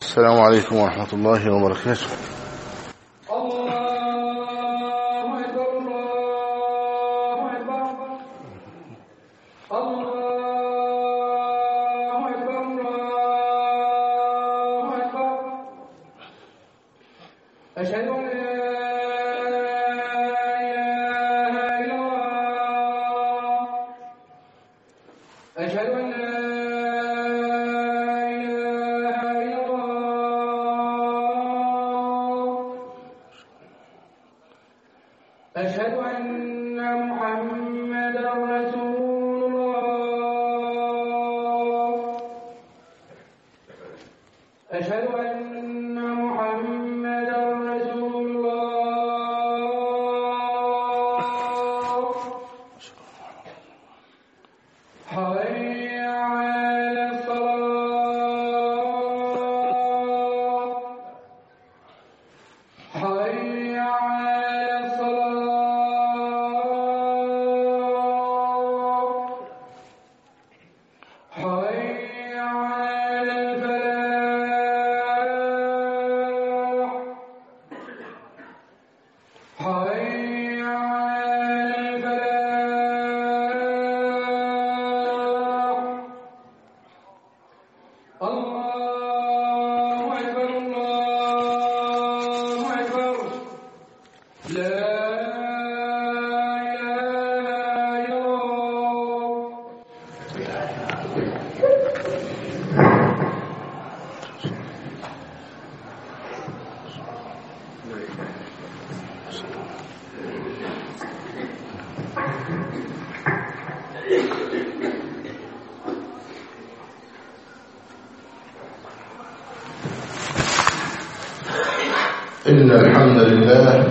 السلام عليكم ورحمة الله وبركاته. إن الحمد لله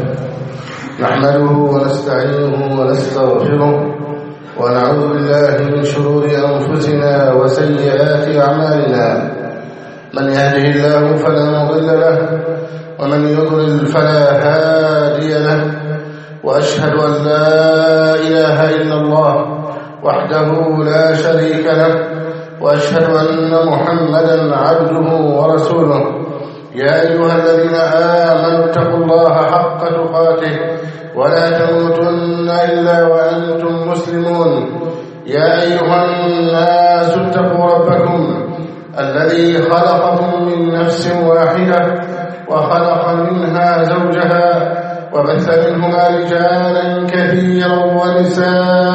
نحمده ونستعينه ونستغفره ونعوذ بالله من شرور أنفسنا وسيئات أعمالنا. من يهده الله فلا مضل له ومن يضلل فلا هادي له، وأشهد أن لا إله إلا الله وحده لا شريك له، وأشهد أن محمدا عبده ورسوله. يا أيها الذين آمنوا اتقوا الله حق تقاته ولا تموتن إلا وأنتم مسلمون. يا أيها الناس اتقوا ربكم الذي خلقكم من نفس واحدة وخلق منها زوجها وبث منهما رجالا كثيرا ونساء،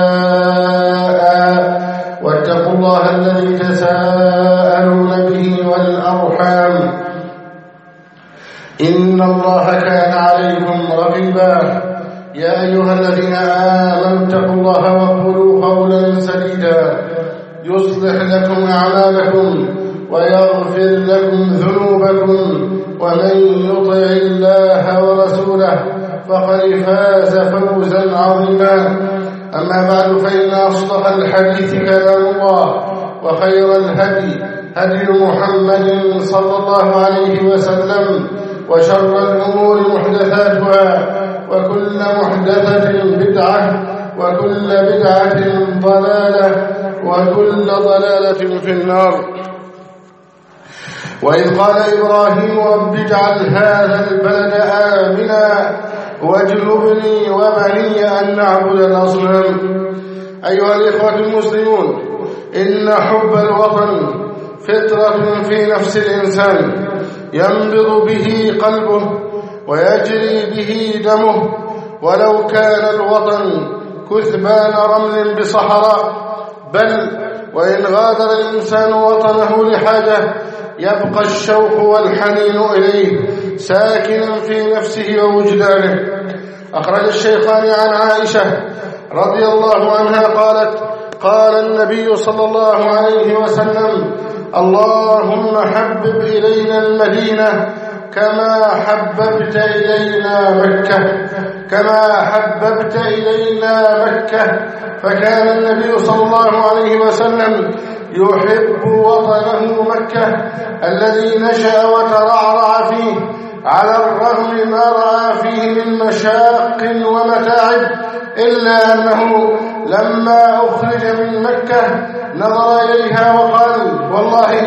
واتقوا الله الذي تساءلون به والأرحام إن الله كان عليكم رقيبا. يا أيها الذين آمنوا اتقوا الله وقولوا قولا سديدا يصلح لكم أعمالكم ويغفر لكم ذنوبكم، ومن يطع الله ورسوله فقد فاز فوزا عظيما. أما بعد، فإن أصدق الحديث كلام الله، وخير الهدي هدي محمد صلى الله عليه وسلم، وشر الأمور محدثاتها، وكل محدثة بدعة، وكل بدعة ضلالة، وكل ضلالة في النار. وإذ قال إبراهيم رب اجعل هذا البلد آمنا واجنبني وبني أن نعبد الأصنام. أيها الإخوة المسلمون، إن حب الوطن فطرة في نفس الإنسان ينبض به قلبه ويجري به دمه، ولو كان الوطن كثبان رمل بصحراء. بل وإن غادر الإنسان وطنه لحاجة يبقى الشوق والحنين إليه ساكنا في نفسه ووجدانه. أخرج الشيخان عن عائشة رضي الله عنها قالت: قال النبي صلى الله عليه وسلم: اللهم حبب إلينا المدينة كما حببت إلينا مكة، كما حببت إلينا مكة. فكان النبي صلى الله عليه وسلم يحب وطنه مكة الذي نشأ وترعرع فيه، على الرغم ما رأى فيه من مشاق ومتاعب، إلا أنه لما أخرج من مكة نظر إليها وقال: والله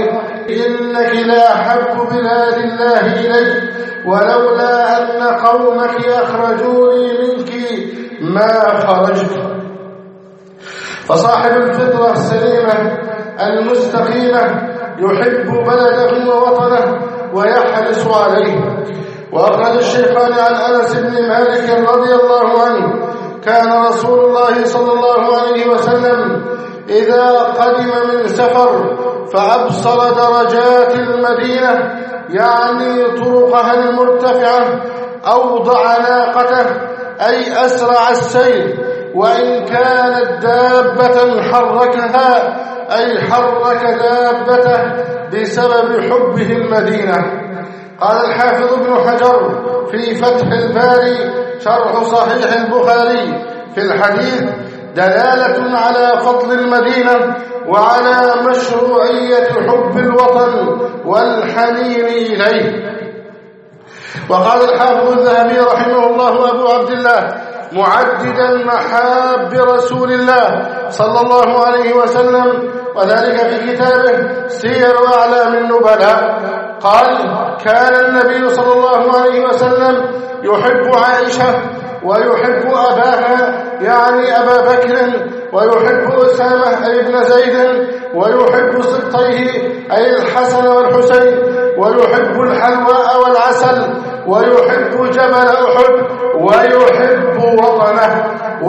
إنك لأحب بلاد الله إلي، ولولا أن قومك أخرجوني منك ما خرجت. فصاحب الفطرة السليمة المستقيمة يحب بلده ووطنه ويحرص عليه. وأخرج الشيخان عن أنس بن مالك رضي الله عنه: كان رسول الله صلى الله عليه وسلم إذا قدم من سفر فأبصر درجات المدينة، يعني طرقها المرتفعة، أوضع ناقته، أي أسرع السير، وإن كانت دابة حركها، أي حرك دابته بسبب حبه المدينة. قال الحافظ ابن حجر في فتح الباري شرح صحيح البخاري: في الحديث دلالة على فضل المدينة وعلى مشروعية حب الوطن والحنين إليه. وقال الحافظ الذهبي رحمه الله أبو عبد الله معددا محاب رسول الله صلى الله عليه وسلم، وذلك في كتابه سير أعلام النبلاء، قال: كان النبي صلى الله عليه وسلم يحب عائشة ويحب أباها، يعني أبا بكر، ويحب أسامة أي ابن زيد، ويحب سبطيه أي الحسن والحسين، ويحب الحلواء والعسل، ويحب جبل أحد، ويحب وطنه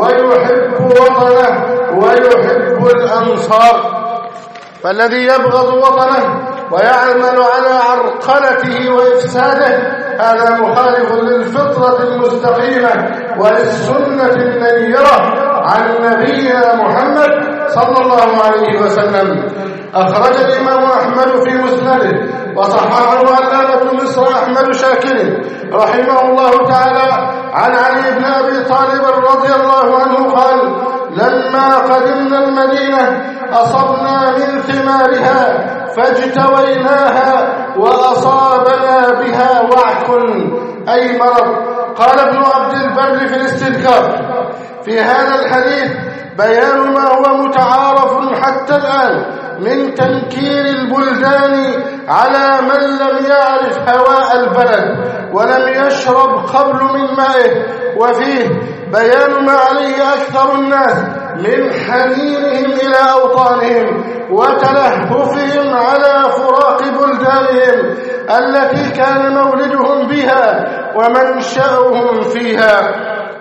ويحب الأنصار. فالذي يبغض وطنه ويعمل على عرقلته وإفساده هذا مخالف للفطرة المستقيمة وللسنة النيرة عن نبينا محمد صلى الله عليه وسلم. أخرج الإمام أحمد في مسنده وصححه علامة مصر أحمد شاكر رحمه الله تعالى عن علي بن أبي طالب رضي الله عنه قال: لما قدمنا المدينة أصبنا من ثمارها فاجتويناها وأصابنا بها وعك أي مرض. قال ابن عبد البر في الاستذكار: في هذا الحديث بيان ما هو متعارف حتى الآن من تنكير البلدان على من لم يعرف هواء البلد ولم يشرب قبل من مائه، وفيه بيان ما عليه أكثر الناس من حنينهم إلى أوطانهم وتلهفهم على فراق بلدانهم التي كان مولدهم بها ومنشأهم فيها.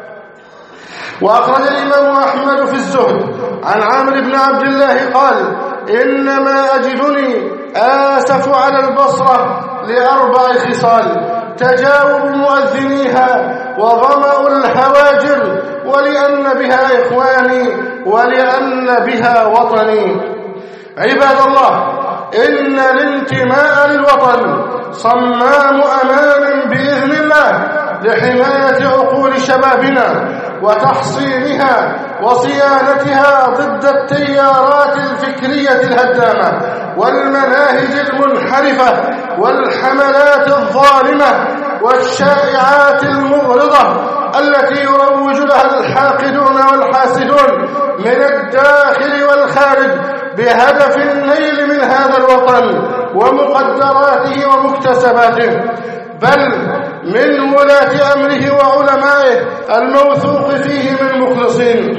وأخرج الإمام أحمد في الزهد عن عامر بن عبد الله قال: إنما أجدني آسف على البصرة ل4 خصال: تجاوب مؤذنيها، وظمأ الهواجر، ولأن بها إخواني، ولأن بها وطني. عباد الله، إن الانتماء للوطن صمام أمان بإذن الله لحماية عقول شبابنا وتحصينها وصيانتها ضد التيارات الفكرية الهدامة والمناهج المنحرفة والحملات الظالمة والشائعات المغرضة التي يروج لها الحاقدون والحاسدون من الداخل والخارج بهدف النيل من هذا الوطن ومقدراته ومكتسباته، بل من ولاة أمره وعلمائه الموثوق فيه من مخلصين.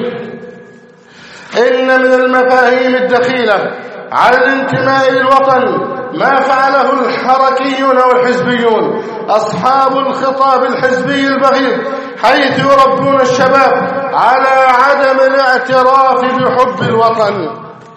إن من المفاهيم الدخيلة على الانتماء للوطن ما فعله الحركيون والحزبيون أصحاب الخطاب الحزبي البغيض، حيث يربون الشباب على عدم الاعتراف بحب الوطن.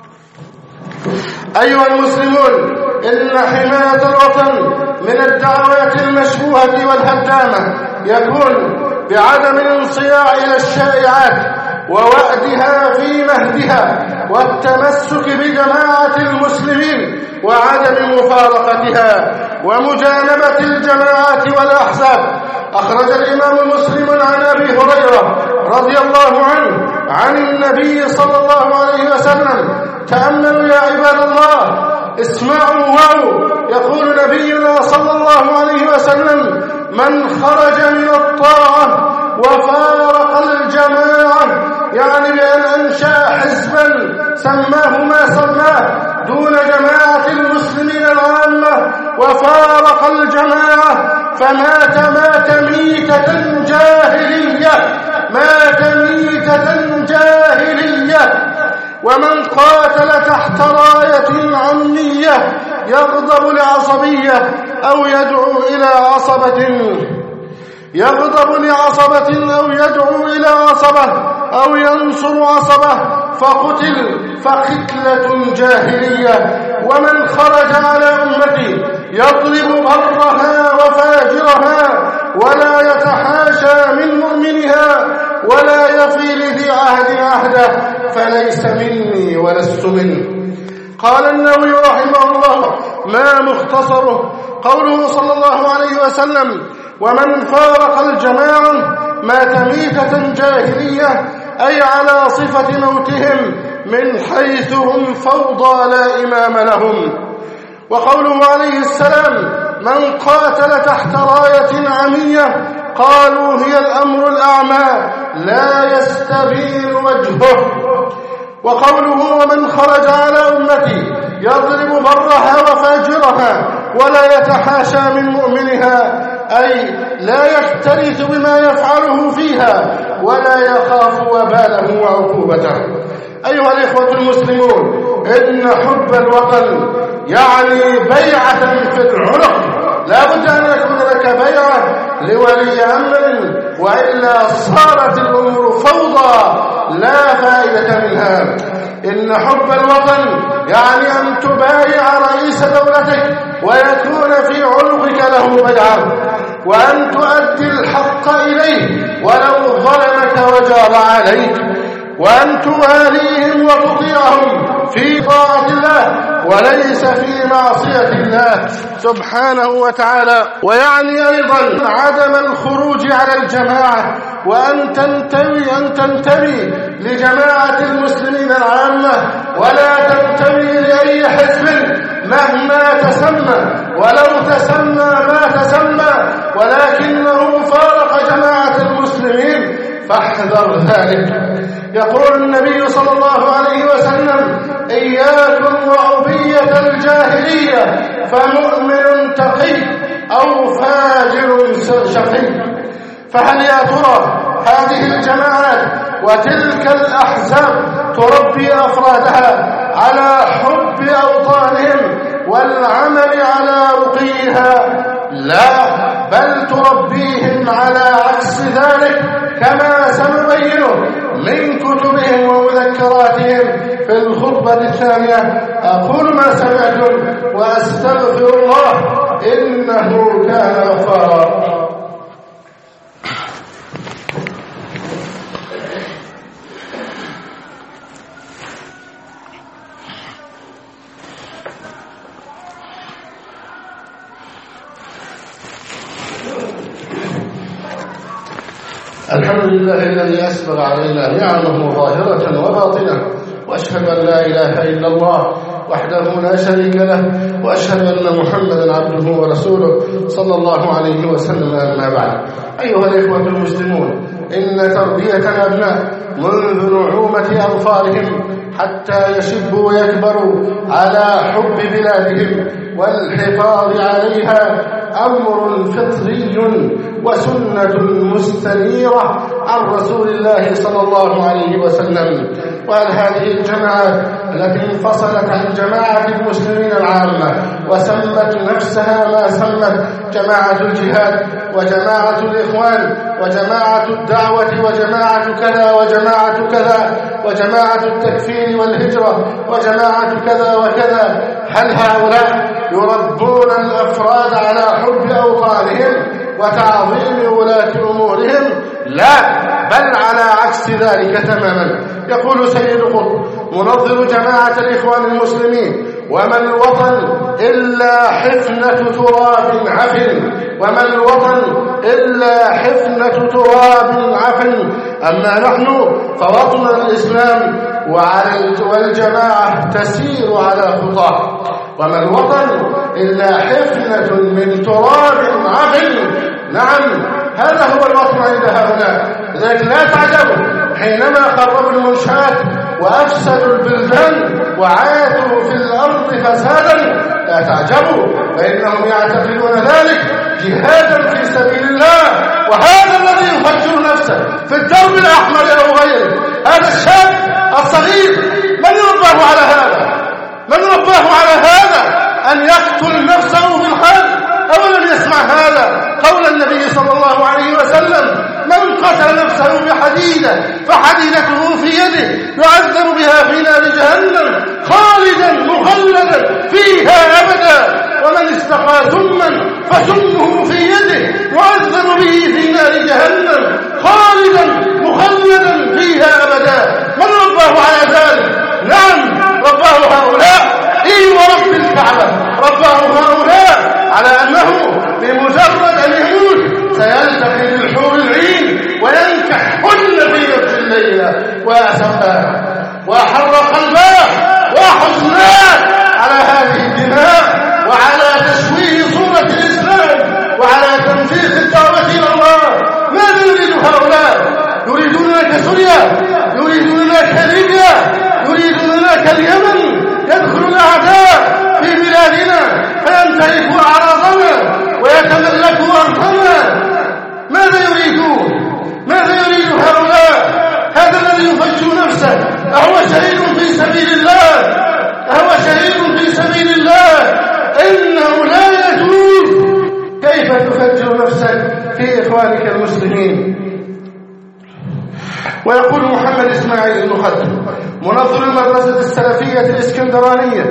أيها المسلمون، إن حماية الوطن من الدعوات المشبوهة والهدامة يكون بعدم الانصياع إلى الشائعات ووأدها في مهدها والتمسك بجماعة المسلمين وعدم مفارقتها ومجانبة الجماعات والأحزاب. أخرج الإمام مسلم عن أبي هريرة رضي الله عنه عن النبي صلى الله عليه وسلم: تأملوا يا عباد الله، اسمعوا واو، يقول نبينا صلى الله عليه وسلم: من خرج من الطاعة وفارق الجماعة يعني بأن أنشأ حزبا سماه ما سماه دون جماعة المسلمين العامة، وفارق الجماعة فمات ميتة جاهلية، مات ميتة جاهلية. ومن قاتل تحت راية عمية يغضب لعصبية أو يدعو إلى عصبة، يغضب لعصبة أو يدعو إلى عصبة أو ينصر عصبة فقتل فقتلة جاهلية. ومن خرج على أمتي يضرب برها وفاجرها ولا يتحاشى من مؤمنها ولا يفي لذي عهد عهده فليس مني ولست منه. قال النووي رحمه الله: ما مختصره قوله صلى الله عليه وسلم: ومن فارق الجماعة مات ميتة جاهلية، أي على صفة موتهم من حيث هم فوضى لا إمام لهم. وقوله عليه السلام: من قاتل تحت راية عمية، قالوا هي الأمر الأعمى لا يستبين وجهه. وقوله: ومن خرج على أمتي يضرب برها وفاجرها ولا يتحاشى من مؤمنها، أي لا يكترث بما يفعله فيها ولا يخاف وباله وعقوبته. أيها الإخوة المسلمون، إن حب الوطن يعني بيعة في العنق، لا بد أن يكون لك بيعة لولي أمر، وإلا صارت الأمور فوضى لا فائدة منها. إن حب الوطن يعني أن تبايع رئيس دولتك ويكون في عنقك له بيعة، وأن تؤدي الحق إليه ولو ظلمك وجار عليك، وأن تواليهم وتطيعهم في طاعة الله وليس في معصية الله سبحانه وتعالى. ويعني أيضا عدم الخروج على الجماعة، وأن تنتمي لجماعة المسلمين العامة ولا تنتمي لأي حزب مهما تسمى ولو تسمى ما تسمى، ولكنه فارق جماعة المسلمين، فاحذر ذلك. يقول النبي صلى الله عليه وسلم: إياكم وعبية الجاهلية، فمؤمن تقي أو فاجر شقي. فهل يا ترى هذه الجماعات وتلك الأحزاب تربي أفرادها على حب أوطانهم والعمل على رقيها؟ لا، بل تربيهم على عكس ذلك، كما سنبينه من كتبهم ومذكراتهم في الخطبة الثانية. أقول ما سمعتم وأستغفر الله إنه كان غفارا. الحمد لله الذي أسبغ علينا نعمه ظاهرة وباطنة، وأشهد أن لا إله إلا الله وحده لا شريك له، وأشهد أن محمدا عبده ورسوله صلى الله عليه وسلم. أما بعد، أيها الإخوة المسلمون، إن تربية الأبناء منذ نعومة أظفارهم حتى يشبوا ويكبروا على حب بلادهم والحفاظ عليها أمر فطري وسنة مستنيرة عن رسول الله صلى الله عليه وسلم. وعن هذه الجماعات التي انفصلت عن جماعة المسلمين العامة وسمت نفسها ما سمت جماعة الجهاد وجماعة الإخوان وجماعة الدعوة وجماعة كذا وجماعة كذا وجماعة التكفير والهجرة وجماعة كذا وكذا، هل هؤلاء يربون الأفراد على حب أوطانهم وتعظيم ولاة أمورهم؟ لا، بل على عكس ذلك تماما. يقول سيد قطب منظر جماعة الإخوان المسلمين: وما الوطن إلا حفنة تراب عفن، وما الوطن إلا حفنة تراب عفن. أما نحن فوطن الإسلام والجماعة تسير على خطاه. وما الوطن إلا حفنة من تراب عفن. نعم، هذا هو الوطن عند هؤلاء. لذلك لا تعجبوا حينما خربوا المنشآت وأفسدوا البلدان وعادوا في الأرض فسادا لا تعجبوا، فإنهم يعتقدون ذلك جهادا في سبيل الله. وهذا الذي يفجر نفسه في الدرب الأحمر أو غيره، هذا الشاب الصغير من رباه على هذا؟ من رباه على هذا أن يقتل نفسه بالحال؟ أولم يسمع هذا قول النبي صلى الله عليه وسلم: من قتل نفسه بحديدة فحديدته في يده يعذب بها في نار جهنم خالدا مخلدا فيها أبدا، ومن استقى سما فسمه في يده يعذب به في نار جهنم خالدا مخلدا فيها أبدا. من رباه على ذلك؟ نعم رباه هؤلاء، ورب الكعبة رباه هؤلاء على أنه بمجرد أن يموت سيلتقي بالحور العين وينكحهن في نفس الليلة وأسفاه وأحر قلباه وحزناه على هذه الدماء وعلى تشويه صورة الإسلام وعلى تنفيذ الدعوة إلى الله. ماذا يريد هؤلاء؟ يريدون لك سوريا، يريدون لك ليبيا، يريدون لك اليمن. يدخل الأعداء في بلادنا فينتهكوا أعراضنا ويتملكوا أرضنا. ماذا يريدون؟ ماذا يريد هؤلاء؟ هذا الذي يفجر نفسه أهو شهيد في سبيل الله؟ أهو شهيد في سبيل الله؟ إنه لا يجوز. كيف تفجر نفسك في إخوانك المسلمين؟ ويقول محمد إسماعيل المقدم منظر المدرسة السلفية الإسكندرانية: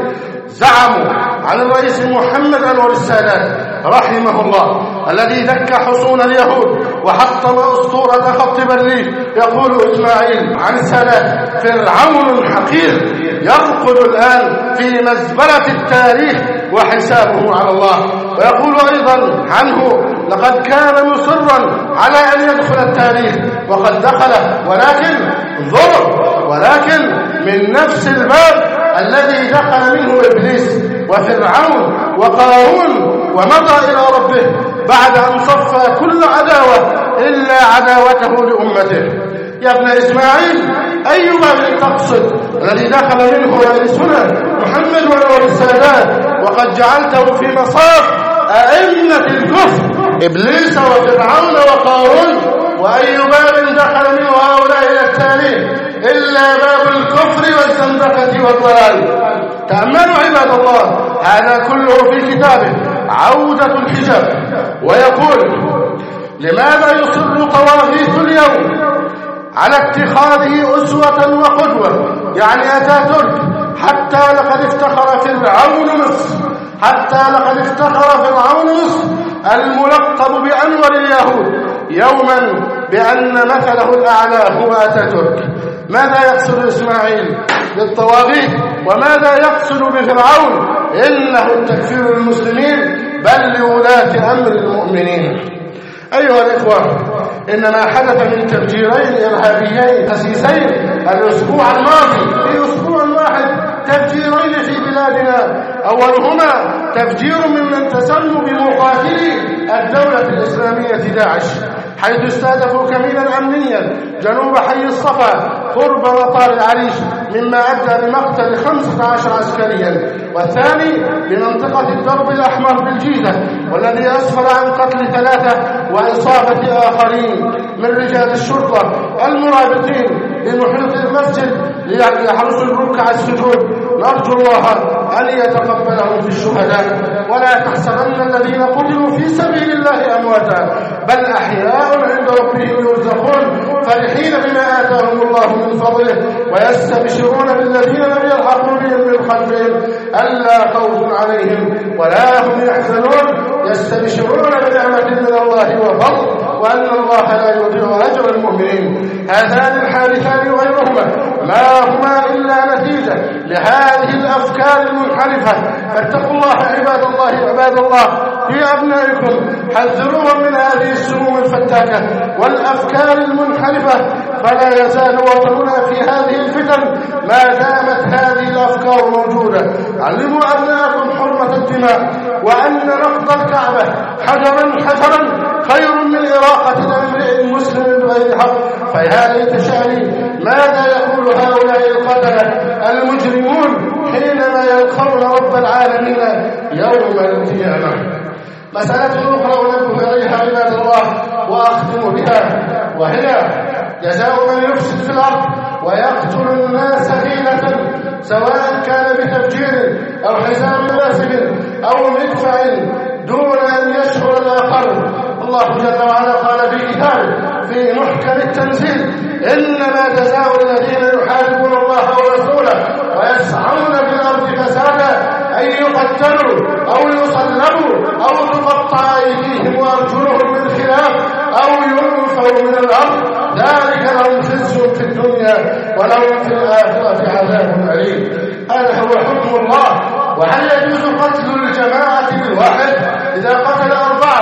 زعموا عن الرئيس محمد أنور السادات رحمه الله الذي دك حصون اليهود وحطم أسطورة خط برلين. يقول إسماعيل عن السادات: فرعون حقير يرقد الآن في مزبلة التاريخ وحسابه على الله. ويقول أيضا عنه: لقد كان مصرا على أن يدخل التاريخ وقد دخله، ولكن ظلم، ولكن من نفس الباب الذي دخل منه إبليس وفرعون وقارون، ومضى إلى ربه بعد أن صفى كل عداوة إلا عداوته لأمته. يا ابن إسماعيل، أي باب تقصد الذي دخل منه رئيسنا محمد وأنور السادات وقد جعلته في مصاف أئمة الكفر إبليس وفرعون وقارون؟ وأي باب دخل منه هؤلاء إلى التاريخ إلا باب الكفر والزندقة والضلال؟ تأملوا عباد الله، هذا كله في كتابه عودة الحجاب. ويقول: لماذا يصر طواغيت اليوم على اتخاذه أسوة وقدوة؟ يعني أتاتورك. حتى لقد افتخر فرعون مصر، حتى لقد افتخر فرعون مصر الملقب بأنور اليهود يوما بأن مثله الأعلى هو أتاتورك. ماذا يقصد إسماعيل بالطواغيت وماذا يقصد بفرعون؟ إنه تكفير المسلمين بل لولاة أمر المؤمنين. أيها الإخوة، إن ما حدث من تفجيرين إرهابيين خسيسين الأسبوع الماضي، في أسبوع واحد تفجيرين في بلادنا. أولهما تفجير ممن تسموا بمقاتلي الدولة الإسلامية داعش، حيث استهدفوا كمينا أمنيا جنوب حي الصفا قرب مطار العريش، مما أدى لمقتل 15 عسكريا. والثاني بمنطقة الدرب الأحمر بالجيزة، والذي أسفر عن قتل 3 وإصابة آخرين من رجال الشرطة المرابطين بمحيط المسجد ليحرسوا الركع السجود. نرجو الله أن يتقبلهم في الشهداء، ولا تحسبن الذين قتلوا في سبيل الله أمواتا بل أحياء عند ربهم يرزقون فرحين بما آتاهم الله من فضله ويستبشرون بالذين لم يلحقوا بهم من خلفهم ألا خوف عليهم ولا هم يحزنون يستبشرون بنعمة من الله وفضل وأن الله لا يضيع أجر المؤمنين. هذان الحادثان وغيرهما ما هما إلا نتيجة لهذه الأفكار المنحرفة. فاتقوا الله عباد الله في أبنائكم، حذروهم من هذه السموم الفتاكة والأفكار المنحرفة، فلا يزال وطننا في هذه الفتن ما دامت هذه الأفكار موجودة. علموا أبنائكم حرمة الدماء، وأن نقض الكعبة حجرا خير من إراقة امرئ مسلم بغير حق. فيا ليت شعري ماذا يقول هؤلاء القتلة المجرمون حينما يلقون رب العالمين يوم القيامة. مسألة أخرى أنبه إليها عباد الله وأختم بها، وهي جزاء من يفسد في الأرض ويقتل الناس حيلة، سواء كان بتفجير أو حزام ناسب أو مدفع دون أن يشعر الآخر. الله جل وعلا قال في كتابه في محكم التنزيل: إنما جزاء الذين يحاربون الله ورسوله ويسعون في الأرض فسادا أن يقتلوا أو يصلبوا أو تقطع أيديهم وأرجلهم من خلاف أو ينفوا من الأرض، ذلك لهم خزي في الدنيا ولهم في الآخرة عذاب أليم. هذا هو حكم الله. وهل يجوز قتل الجماعة بالواحد؟ إذا قتل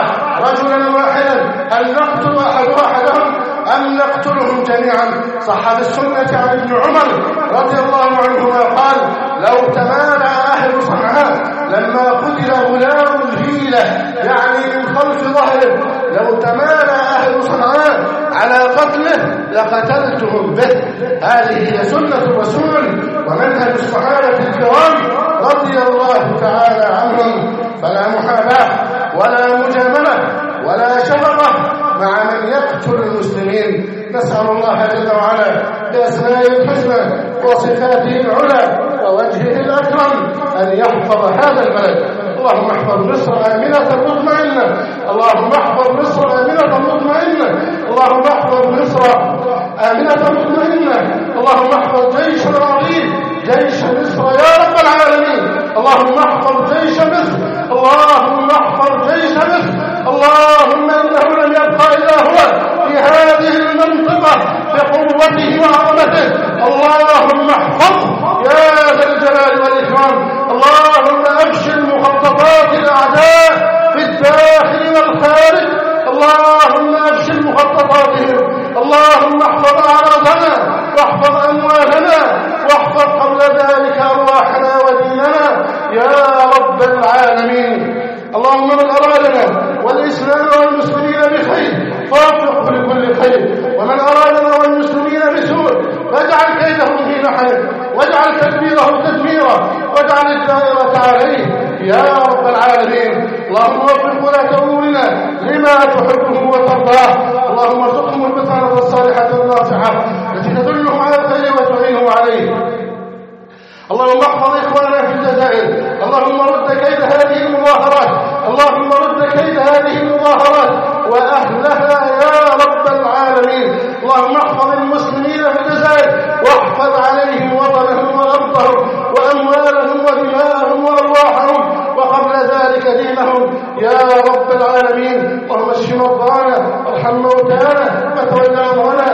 4 رجلا واحدا هل نقتل أحدهم أم نقتلهم جميعا؟ صح في السنة عن ابن عمر رضي الله عنهما قال: لو تمالأ أهل صنعاء لما قتل غلام الهيلة، يعني من خلف ظهره، لو تمالأ أهل صنعاء على قتله لقتلتهم به. هذه هي سنة الرسول ومنهج الصحابة الكرام رضي الله تعالى عنهم. فلا محاباة ولا مجاملة ولا شفقة مع من يقتل المسلمين. نسأل الله جل وعلا بأسمائه الحسنى وصفاته العلى ووجهه الأكرم أن يحفظ هذا البلد. اللهم احفظ مصر آمنة مطمئنة، اللهم احفظ مصر آمنة مطمئنة، اللهم احفظ مصر آمنة مطمئنة، اللهم احفظ جيشنا العظيم جيش مصر يا رب العالمين. اللهم احفظ جيش مصر، اللهم احفظ جيش مصر. اللهم إنه لم يبقى إلا هو في هذه المنطقة بقوته وعظمته. اللهم احفظه يا ذا الجلال والإكرام. اللهم أبشر مخططات الأعداء في الداخل والخارج، اللهم أبشر مخططاتهم. اللهم احفظ أعراضنا واحفظ أموالنا واحفظ قبل ذلك أرواحنا وديننا يا رب العالمين. اللهم من أرادنا والإسلام والمسلمين بخير فوفقه لكل خير، ومن أرادنا والمسلمين بسوء فاجعل كيده في نحره واجعل تدبيره تدميرا واجعل الدائرة عليه يا رب العالمين. اللهم وفق ولاة أمورنا لما تحبه وترضاه. اللهم ارزقهم البطانة الصالحة الناصحة التي تدلهم على الخير وتعينهم عليه. اللهم احفظ إخواننا في الجزائر. اللهم رد كيد هذه المظاهرات، اللهم رد كيد هذه المظاهرات وأهلها يا رب العالمين. اللهم احفظ المسلمين في الجزائر واحفظ عليهم وطنهم وأرضهم وأموالهم ودماءهم وأرواحهم وقبل ذلك دينهم يا رب العالمين. اللهم اشف مرضانا وارحم موتانا وتول أمرنا